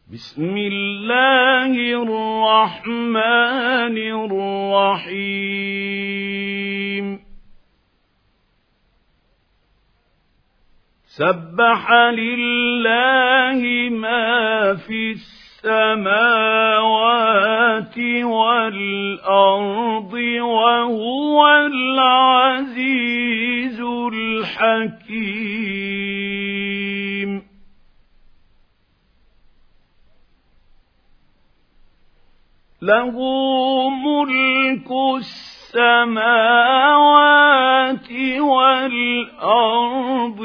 بسم الله الرحمن الرحيم سبح لله ما في السماوات والأرض وهو العزيز الحكيم له ملك السماوات والأرض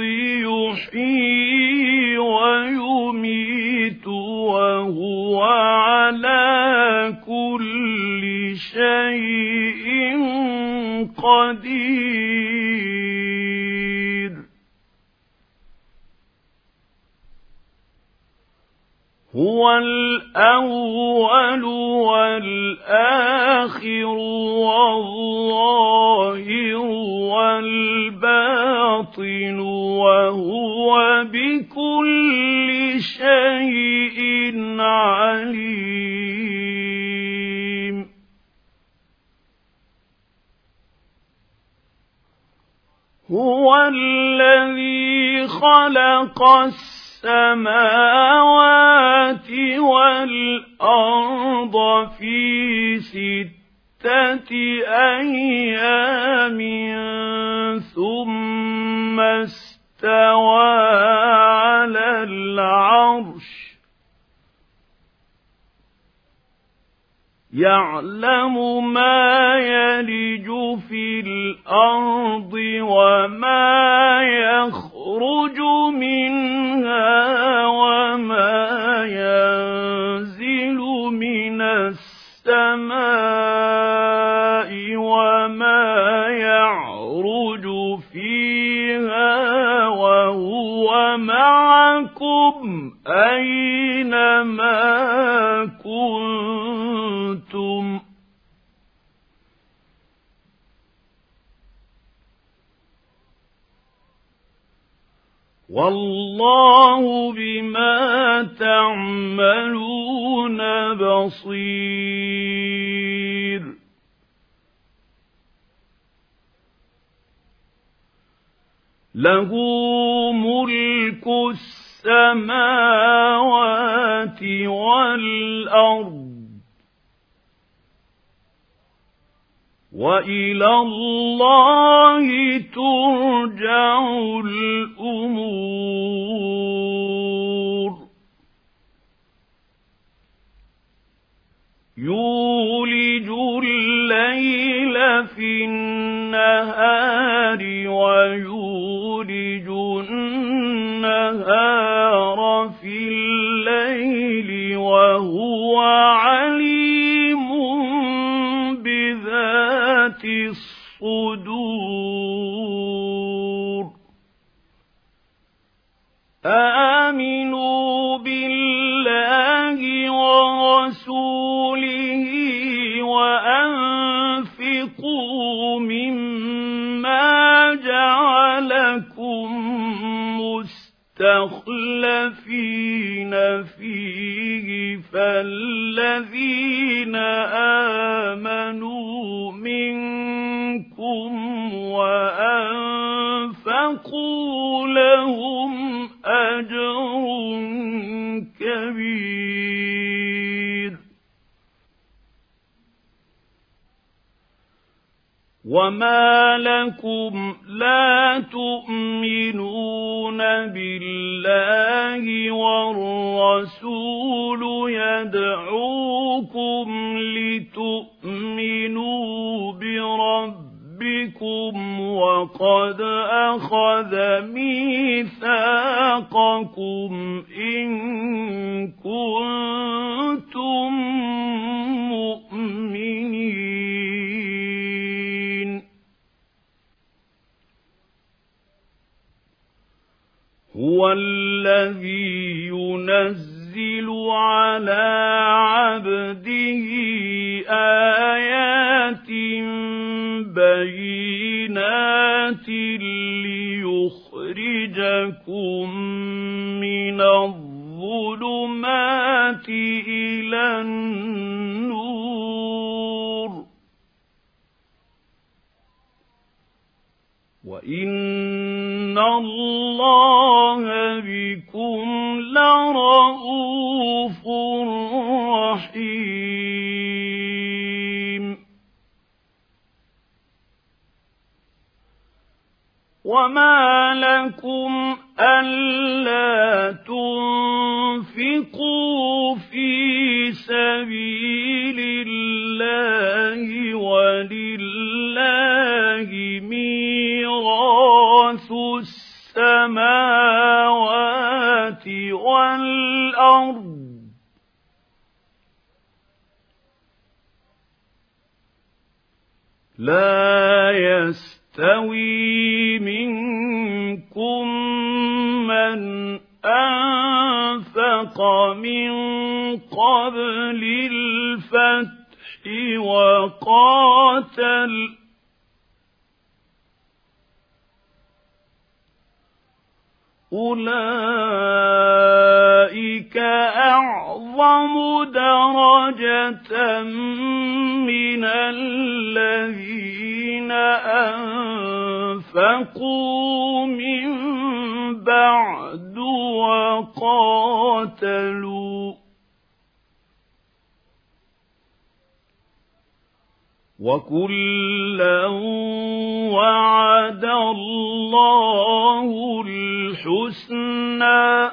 يحيي ويميت وهو على كل شيء قدير هو الأول والآخر والظاهر والباطن وهو بكل شيء عليم هو الذي خلق السماوات والأرض في 6 أيام ثم استوى على العرش يعلم ما يلج في الأرض وما يخرج منها وما ينزل من السماء وما يعرج فيها وهو معكم أينما كنتم والله بما تعملون بصير له ملك السماوات والأرض وإلى الله ترجع الأمور يولج الليل في النهار ويولج النهار في الليل وهو عليم بذات الصدور آمنوا بالله ورسوله وأنفقوا مما جعلكم مستخلفين فيه فالذين آمنوا منكم وأنفقوا لهم أجر كبير وما لكم لا تؤمنون بالله والرسول يدعوكم لتؤمنوا بربكم وقد أخذ ميثاقكم إن كنتم مؤمنين هو الذي ينزل على عبده آيات بينات ليخرجكم من الظلمات الظُّلُمَاتِ إِلَى النُّورِ وَإِنَّ اللَّهَ بِكُمْ لَرَءُوفٌ رَحِيمٌ وَمَا لَكُمْ أَلَّا تُنفِقُوا فِي سَبِيلِ اللَّهِ وَلِلَّهِ مِيرَاثُ السَّمَاوَاتِ وَالْأَرْضِ لَا يَسْتَوِي مِنكُم مَّنْ أَنفَقَ مِن قَبْلِ الْفَتْحِ وَقَاتَلَ أُولَئِكَ أَعْظَمُ دَرَجَةً مِّنَ الَّذِينَ أَنفَقُوا مِن بَعْدُ وَقَاتَلُوا وَكُلًّا وَعَدَ اللَّهُ الْحُسْنَى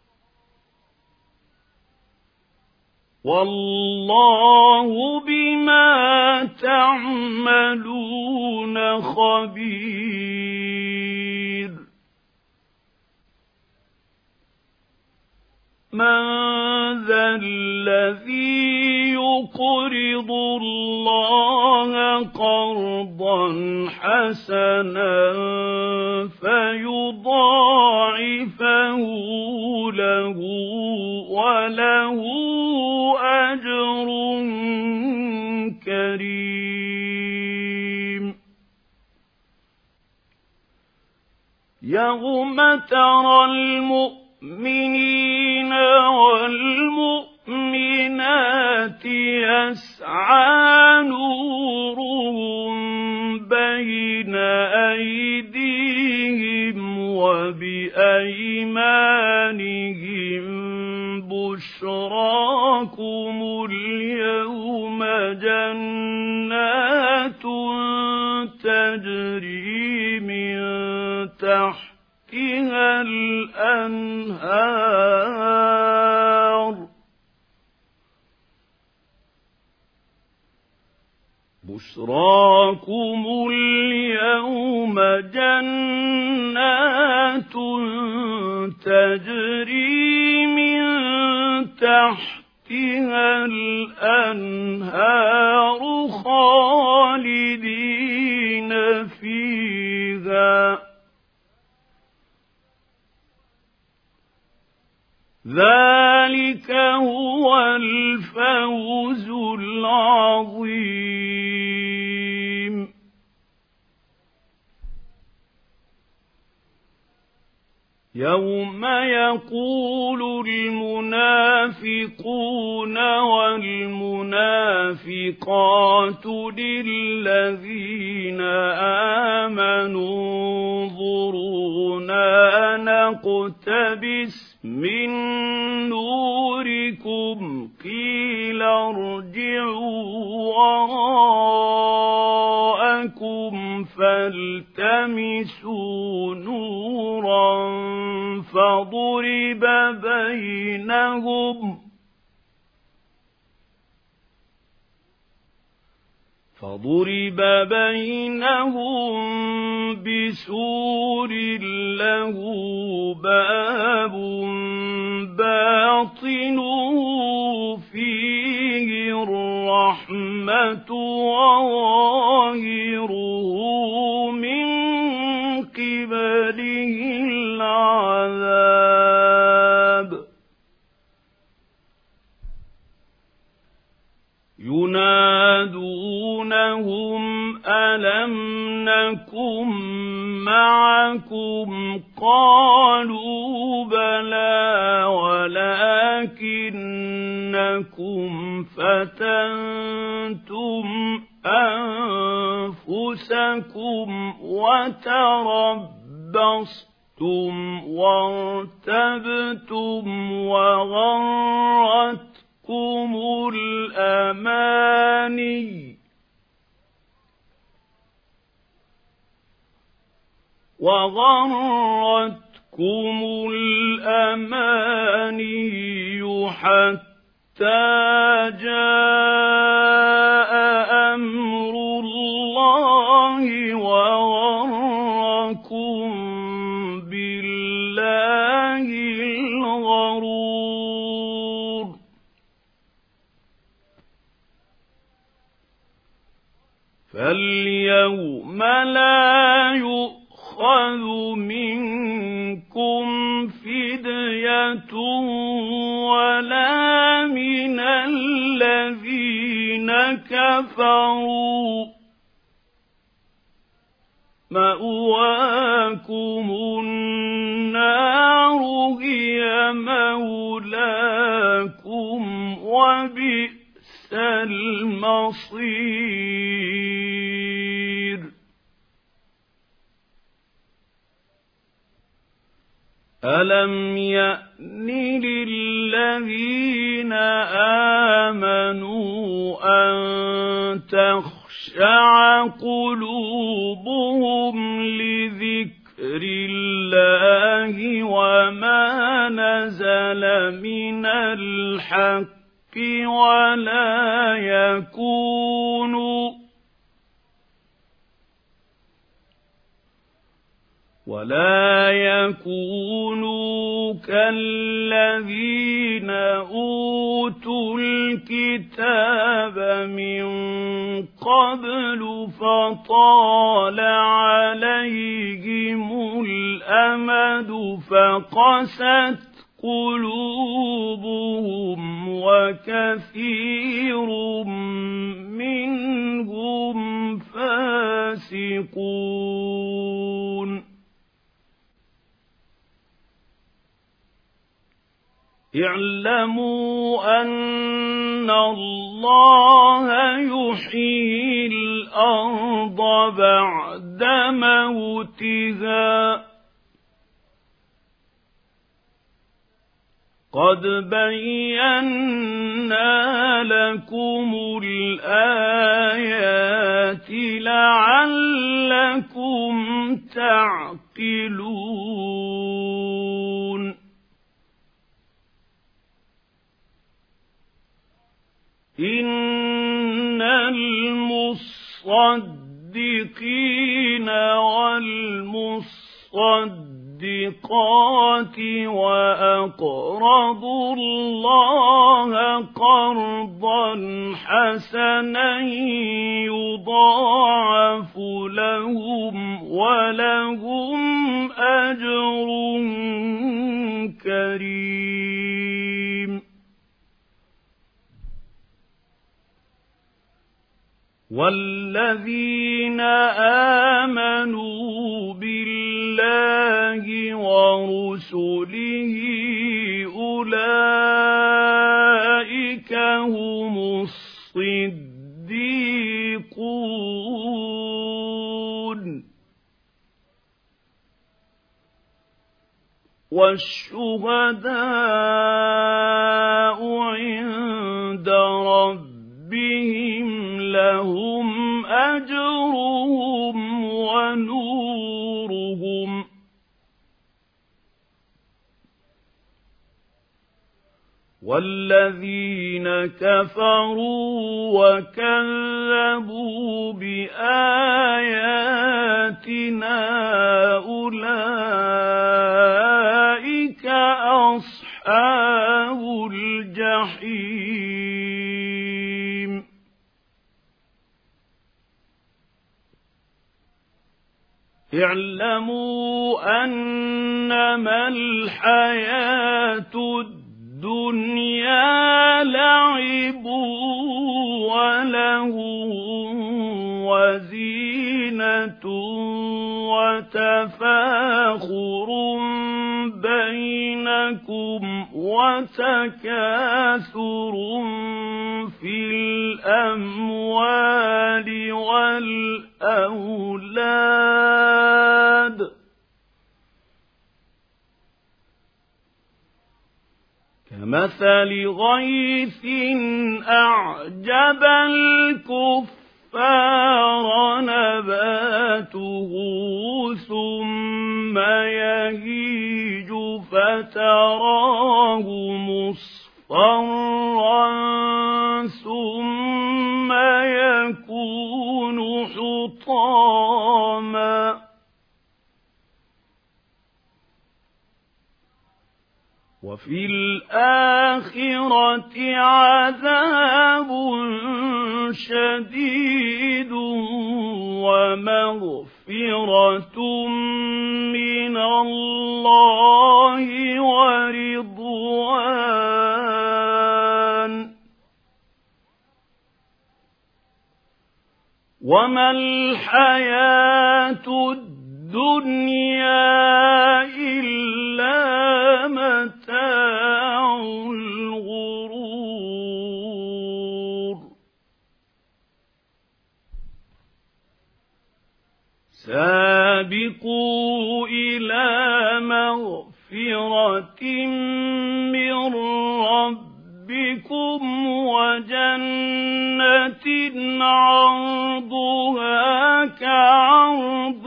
وَاللَّهُ بِمَا تَعْمَلُونَ خَبِيرٌ مَنْ ذَا الَّذِي يُقْرِضُ اللَّهَ قَرْضًا حَسَنًا فَيُضَاعِفَهُ لَهُ وَلَهُ أَجْرٌ كَرِيمٌ يَوْمَ تَرَى الْمُؤْمِنِينَ وَالْمُؤْمِنَاتِ يَسْعَىٰ نُورُهُم بَيْنَ أَيْدِيهِمْ وَبِأَيْمَانِهِم بُشْرَاكُمُ الْيَوْمَ جَنَّاتٌ تَجْرِي مِن تَحْتِهَا الْأَنْهَارُ بُشْرَاكُمُ الْيَوْمَ جَنَّاتٌ تَجْرِي مِن تَحْتِهَا الْأَنْهَارُ خَالِدِينَ فِيهَا ذَلِكَ هُوَ الْفَوْزُ الْعَظِيمُ يَوْمَ يَقُولُ الْمُنَافِقُونَ وَالْمُنَافِقَاتُ لِلَّذِينَ آمَنُوا انظُرُونَا نَقْتَبِسْ مِن نُّورِكُمْ قِيلَ ارْجِعُوا وَرَاءَكُمْ فَالْتَمِسُوا نُورًا فَضُرِبَ بَيْنَهُم بِسُورٍ لَّهُ بَابٌ بَاطِنُهُ فِيهِ الرَّحْمَةُ وَظَاهِرُهُ مِن قِبَلِهِ الْعَذَابُ يُنَادُونَهُمْ أَلَمْ نَكُن مَّعَكُمْ قَالُوا بَلَىٰ وَلَٰكِنَّكُمْ ولكنكم فتنتم أنفسكم وتربصتم وارتبتم وغرتكم الأماني حتى جاء أمر الله وغركم بالله الغرور. فاليوم لا يؤخذ منكم فدية ولا من الذين كفروا، مأواكم النار هي مولاكم وبئس المصير. ألم يأن للذين آمنوا أن تخشع قلوبهم لذكر الله وما نزل من الحق ولا يكونوا كالذين أوتوا الكتاب من قبل فطال عليهم الأمد فقست قلوبهم وكثير منهم فاسقون. اعلموا أن الله يحيي الأرض بعد موتها، قد بينا لكم الآيات لعلكم تعقلون. إن المصدقين والمصدقات وأقرضوا الله قرضا حسنا يضاعف لهم ولهم أجر كريم. والذين آمنوا بالله ورسله أولئك هم الصديقون والشهداء عند ربهم لهم أجرهم ونورهم. والذين كفروا وكذبوا بآياتنا أولئك أصحاب الجحيم. اعلموا أنما الحياة الدنيا لعب ولهو وزينة وتفاخر بينكم وتكاثر في الأموال والأولاد كمثل غيث أعجب الكفار نباته ثم يهيج فتراه مصفرا ثم يكون حطاما وفي الآخرة عذاب شديد ومغفرة من الله ورضوان وما الحياة الدنيا إلا متاع الغرور سابقوا إلى مغفرة من ربكم وجنة عرضها كعرض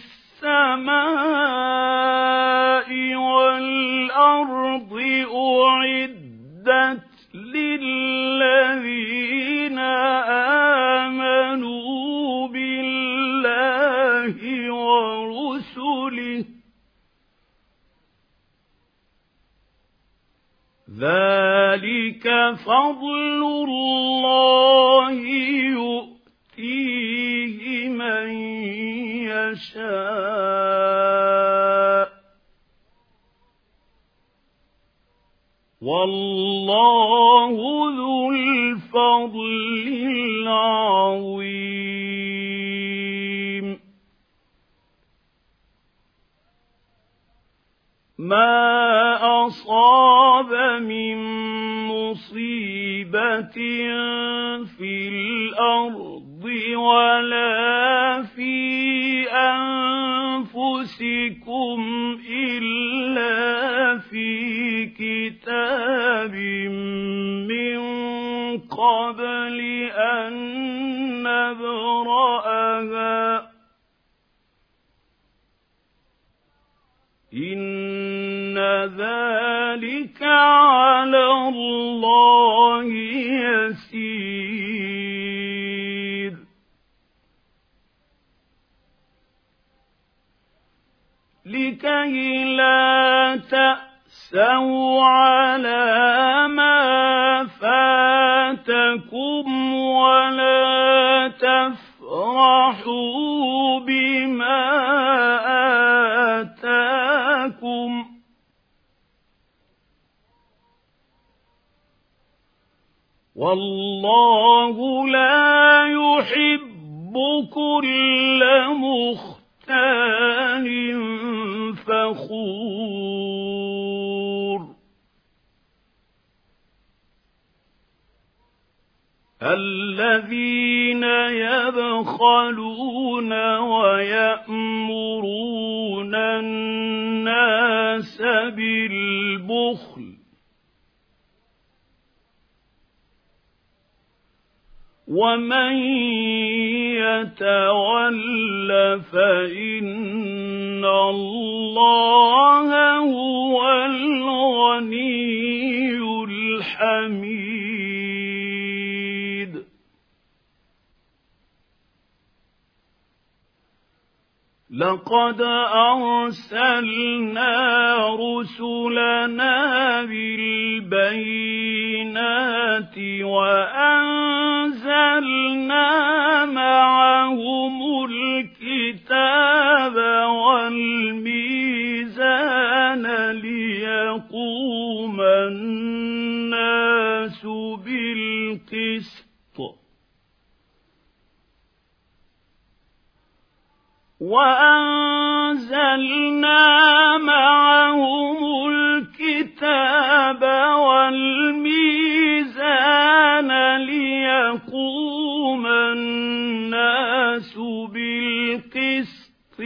السماء والأرض أعدت للذين آمنوا بالله ورسله ذلك فضل الله يؤتيه من يشاء والله ذو الفضل العظيم ما أصاب من مصيبة في الأرض ولا في أنفسكم إلا في كتاب من قبل أن نبرأها إن ذلك على الله يسير لكي لا تأسوا على ما فاتكم ولا تفرحوا بما آتاكم والله لا يحب كل مختال فخور الذين يبخلون ويأمرون الناس بالبخل ومن يتول فإن الله هو الغني الحميد لقد أرسلنا رسلنا بالبينات وأنزلنا معهم الكتاب والميزان ليقوم الناس بالقسط وأنزلنا معهم الكتاب الكتاب والميزان ليقوم الناس بالقسط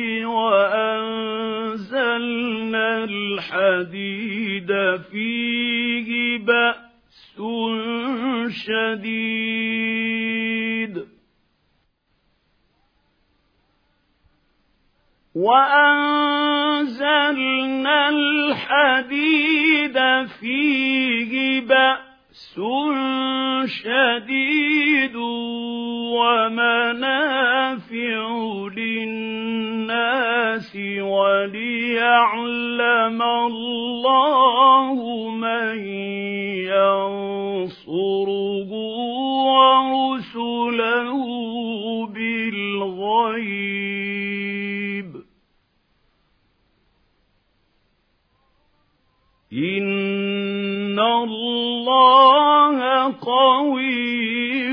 وأنزلنا الحديد فيه بأس شديد وأنزلنا الحديد فيه بأس شديد ومنافع للناس وليعلم الله من ينصره ورسله بالغيب إن الله قوي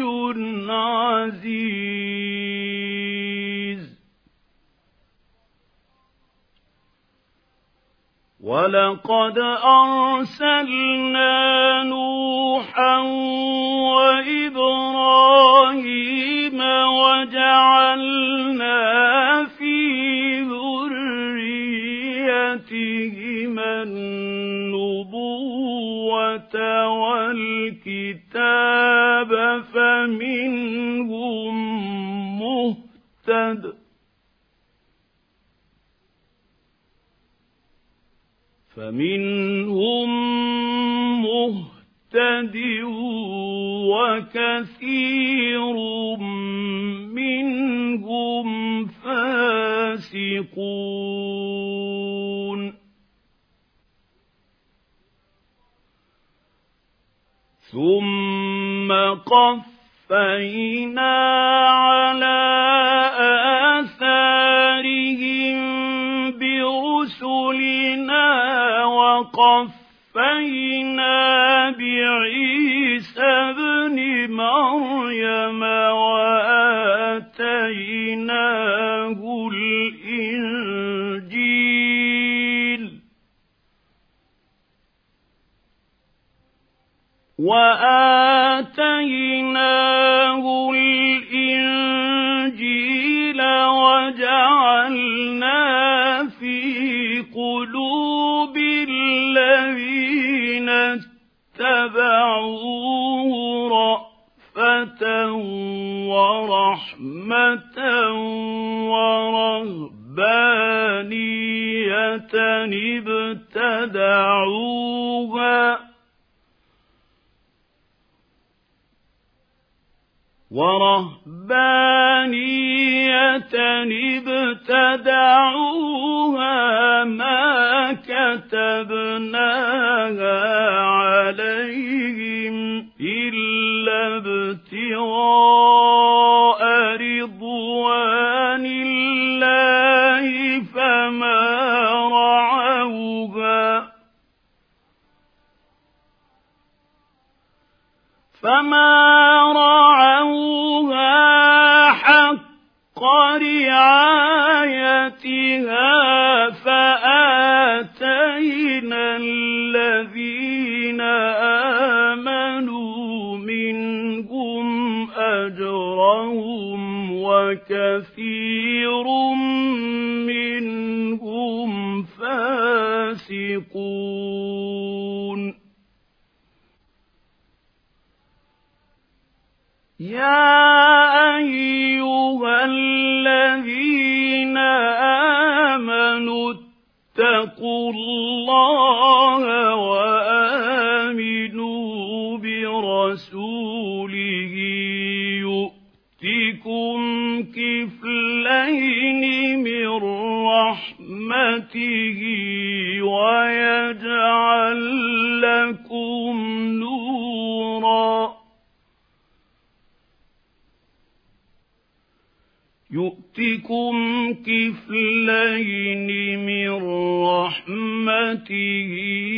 عزيز ولقد أرسلنا نوحا وإبراهيم وجعلنا في ذريتهما النبوة والكتاب فمنهم مهتد وكثير منهم فاسقون ثم قفينا على آثارهم برسلنا وقفينا بعيسى ابن مريم وآتيناه الإنجيل وجعلنا في قلوب الذين اتبعوه رأفة ورحمة ورهبانية ابتدعوها ما كتبناها عليهم إلا ابتغاء رضوان الله فما رعوها حق رعايتها فآتينا الذين آمنوا منهم أجرهم وكثير منهم فاسقون يا أيها الذين آمنوا اتقوا الله وآمنوا برسوله يؤتكم كفلين من رحمته ويجعل لكم نورا يؤتكم كفلين من رحمته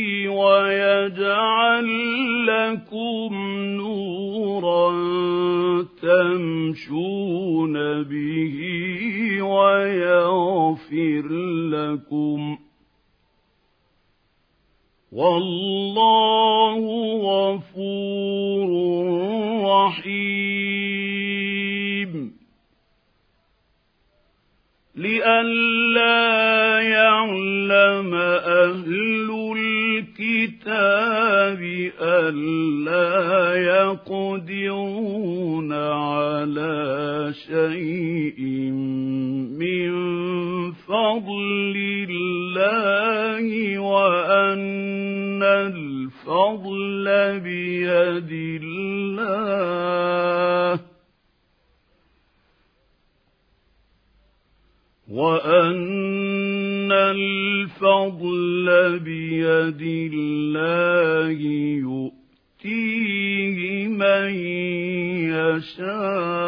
ويجعل لكم نورا تمشون به ويغفر لكم والله غفور رحيم لئلا يعلم أهل الكتاب ألا يقدرون على شيء من فضل الله وأن الفضل بيد الله وأن الفضل بيد الله يؤتيه من يشاء